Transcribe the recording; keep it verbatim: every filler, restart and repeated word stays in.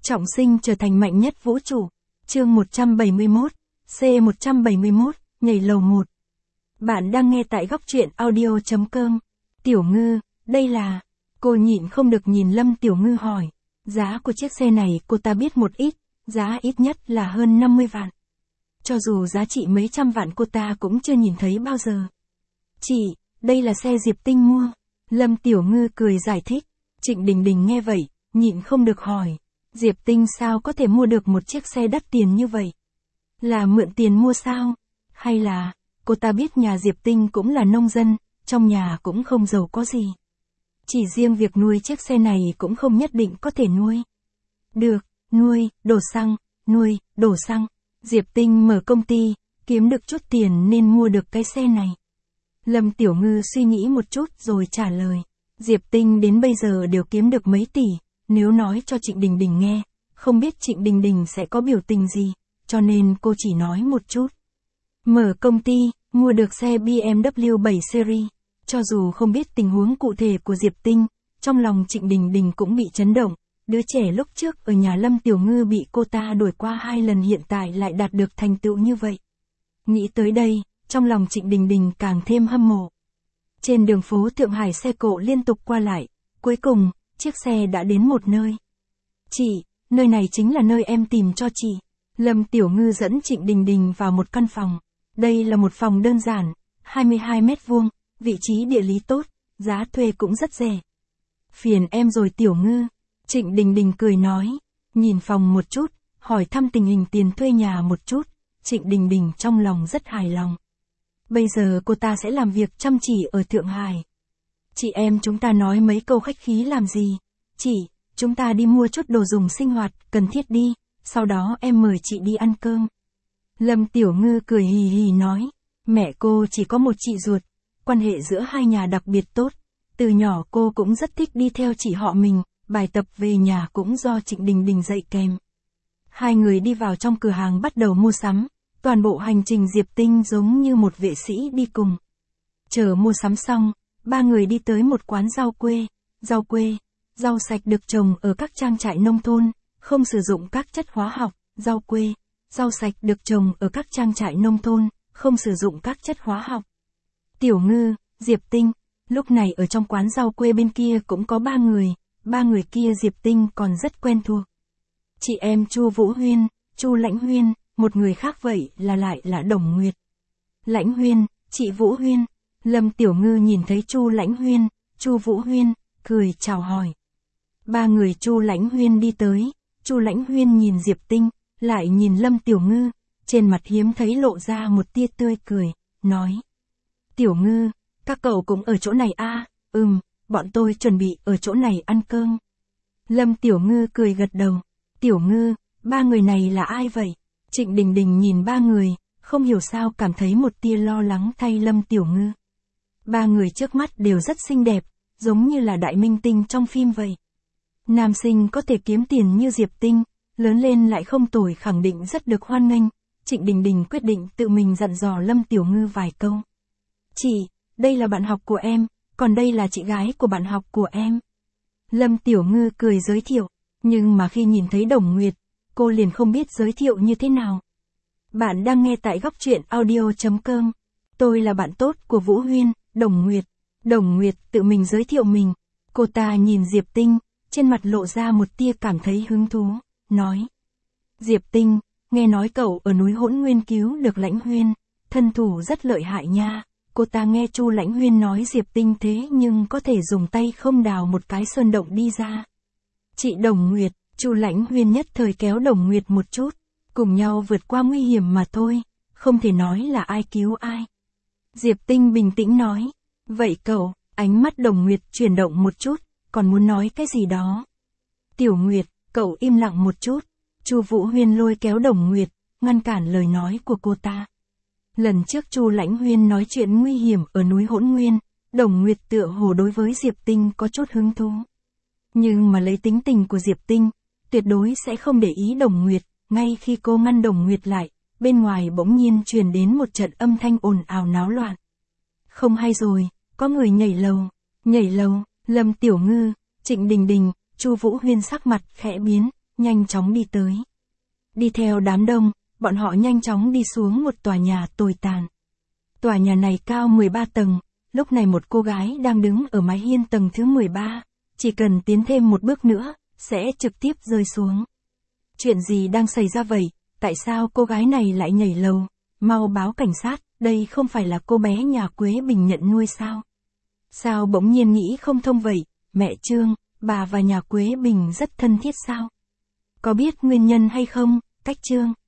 Trọng sinh trở thành mạnh nhất vũ trụ. Chương một trăm bảy mươi mốt, C một trăm bảy mươi mốt, nhảy lầu một. Bạn đang nghe tại góc truyện audio chấm com. Tiểu Ngư, đây là... Cô nhịn không được nhìn Lâm Tiểu Ngư hỏi. Giá của chiếc xe này cô ta biết một ít, giá ít nhất là hơn năm mươi vạn. Cho dù giá trị mấy trăm vạn cô ta cũng chưa nhìn thấy bao giờ. Chị, đây là xe Diệp Tinh mua. Lâm Tiểu Ngư cười giải thích. Trịnh Đình Đình nghe vậy, nhịn không được hỏi. Diệp Tinh sao có thể mua được một chiếc xe đắt tiền như vậy? Là mượn tiền mua sao? Hay là, cô ta biết nhà Diệp Tinh cũng là nông dân, trong nhà cũng không giàu có gì. Chỉ riêng việc nuôi chiếc xe này cũng không nhất định có thể nuôi. Được, nuôi, đổ xăng, nuôi, đổ xăng. Diệp Tinh mở công ty, kiếm được chút tiền nên mua được cái xe này. Lâm Tiểu Ngư suy nghĩ một chút rồi trả lời. Diệp Tinh đến bây giờ đều kiếm được mấy tỷ, nếu nói cho Trịnh Đình Đình nghe, không biết Trịnh Đình Đình sẽ có biểu tình gì, cho nên cô chỉ nói một chút. Mở công ty, mua được xe B M W bảy series, cho dù không biết tình huống cụ thể của Diệp Tinh, trong lòng Trịnh Đình Đình cũng bị chấn động, đứa trẻ lúc trước ở nhà Lâm Tiểu Ngư bị cô ta đuổi qua hai lần hiện tại lại đạt được thành tựu như vậy. Nghĩ tới đây, trong lòng Trịnh Đình Đình càng thêm hâm mộ. Trên đường phố Thượng Hải xe cộ liên tục qua lại, cuối cùng, chiếc xe đã đến một nơi. Chị, nơi này chính là nơi em tìm cho chị. Lâm Tiểu Ngư dẫn Trịnh Đình Đình vào một căn phòng. Đây là một phòng đơn giản, hai mươi hai mét vuông, vị trí địa lý tốt, giá thuê cũng rất rẻ. Phiền em rồi Tiểu Ngư. Trịnh Đình Đình cười nói, nhìn phòng một chút, hỏi thăm tình hình tiền thuê nhà một chút, Trịnh Đình Đình trong lòng rất hài lòng. Bây giờ cô ta sẽ làm việc chăm chỉ ở Thượng Hải. Chị em chúng ta nói mấy câu khách khí làm gì? Chị, chúng ta đi mua chút đồ dùng sinh hoạt, cần thiết đi, sau đó em mời chị đi ăn cơm. Lâm Tiểu Ngư cười hì hì nói, mẹ cô chỉ có một chị ruột, quan hệ giữa hai nhà đặc biệt tốt, từ nhỏ cô cũng rất thích đi theo chị họ mình, bài tập về nhà cũng do Trịnh Đình Đình dạy kèm. Hai người đi vào trong cửa hàng bắt đầu mua sắm, toàn bộ hành trình Diệp Tinh giống như một vệ sĩ đi cùng. Chờ mua sắm xong, ba người đi tới một quán rau quê, rau quê, rau sạch được trồng ở các trang trại nông thôn, không sử dụng các chất hóa học, rau quê, rau sạch được trồng ở các trang trại nông thôn, không sử dụng các chất hóa học. Tiểu Ngư, Diệp Tinh, lúc này ở trong quán rau quê bên kia cũng có ba người, ba người kia Diệp Tinh còn rất quen thuộc. Chị em Chu Vũ Huyên, Chu Lãnh Huyên, một người khác vậy là lại là Đồng Nguyệt. Lãnh Huyên, chị Vũ Huyên. Lâm Tiểu Ngư nhìn thấy Chu Lãnh Huyên, Chu Vũ Huyên, cười chào hỏi. Ba người Chu Lãnh Huyên đi tới, Chu Lãnh Huyên nhìn Diệp Tinh, lại nhìn Lâm Tiểu Ngư, trên mặt hiếm thấy lộ ra một tia tươi cười, nói. Tiểu Ngư, các cậu cũng ở chỗ này à, ừm, bọn tôi chuẩn bị ở chỗ này ăn cơm. Lâm Tiểu Ngư cười gật đầu. Tiểu Ngư, ba người này là ai vậy? Trịnh Đình Đình nhìn ba người, không hiểu sao cảm thấy một tia lo lắng thay Lâm Tiểu Ngư. Ba người trước mắt đều rất xinh đẹp, giống như là đại minh tinh trong phim vậy. Nam sinh có thể kiếm tiền như Diệp Tinh, lớn lên lại không tồi khẳng định rất được hoan nghênh. Trịnh Đình Đình quyết định tự mình dặn dò Lâm Tiểu Ngư vài câu. Chị, đây là bạn học của em, còn đây là chị gái của bạn học của em. Lâm Tiểu Ngư cười giới thiệu, nhưng mà khi nhìn thấy Đồng Nguyệt, cô liền không biết giới thiệu như thế nào. Bạn đang nghe tại góc truyện audio chấm com. Tôi là bạn tốt của Vũ Huyên, Đồng Nguyệt. Đồng Nguyệt tự mình giới thiệu mình. Cô ta nhìn Diệp Tinh, trên mặt lộ ra một tia cảm thấy hứng thú, nói. Diệp Tinh, nghe nói cậu ở núi Hỗn Nguyên cứu được Lãnh Huyên, thân thủ rất lợi hại nha. Cô ta nghe Chu Lãnh Huyên nói Diệp Tinh thế nhưng có thể dùng tay không đào một cái sơn động đi ra. Chị Đồng Nguyệt, Chu Lãnh Huyên nhất thời kéo Đồng Nguyệt một chút, cùng nhau vượt qua nguy hiểm mà thôi, không thể nói là ai cứu ai. Diệp Tinh bình tĩnh nói, vậy cậu, ánh mắt Đồng Nguyệt chuyển động một chút, còn muốn nói cái gì đó. Tiểu Nguyệt, cậu im lặng một chút. Chu Vũ Huyên lôi kéo Đồng Nguyệt, ngăn cản lời nói của cô ta. Lần trước Chu Lãnh Huyên nói chuyện nguy hiểm ở núi Hỗn Nguyên, Đồng Nguyệt tựa hồ đối với Diệp Tinh có chút hứng thú. Nhưng mà lấy tính tình của Diệp Tinh, tuyệt đối sẽ không để ý Đồng Nguyệt, ngay khi cô ngăn Đồng Nguyệt lại, bên ngoài bỗng nhiên truyền đến một trận âm thanh ồn ào náo loạn. Không hay rồi, có người nhảy lầu, nhảy lầu, Lâm Tiểu Ngư, Trịnh Đình Đình, Chu Vũ Huyên sắc mặt khẽ biến, nhanh chóng đi tới. Đi theo đám đông, bọn họ nhanh chóng đi xuống một tòa nhà tồi tàn. Tòa nhà này cao mười ba tầng, lúc này một cô gái đang đứng ở mái hiên tầng thứ mười ba, chỉ cần tiến thêm một bước nữa, sẽ trực tiếp rơi xuống. Chuyện gì đang xảy ra vậy, tại sao cô gái này lại nhảy lầu? Mau báo cảnh sát, đây không phải là cô bé nhà Quế Bình nhận nuôi sao? Sao bỗng nhiên nghĩ không thông vậy, mẹ Trương, bà và nhà Quế Bình rất thân thiết sao? Có biết nguyên nhân hay không, Cách Trương?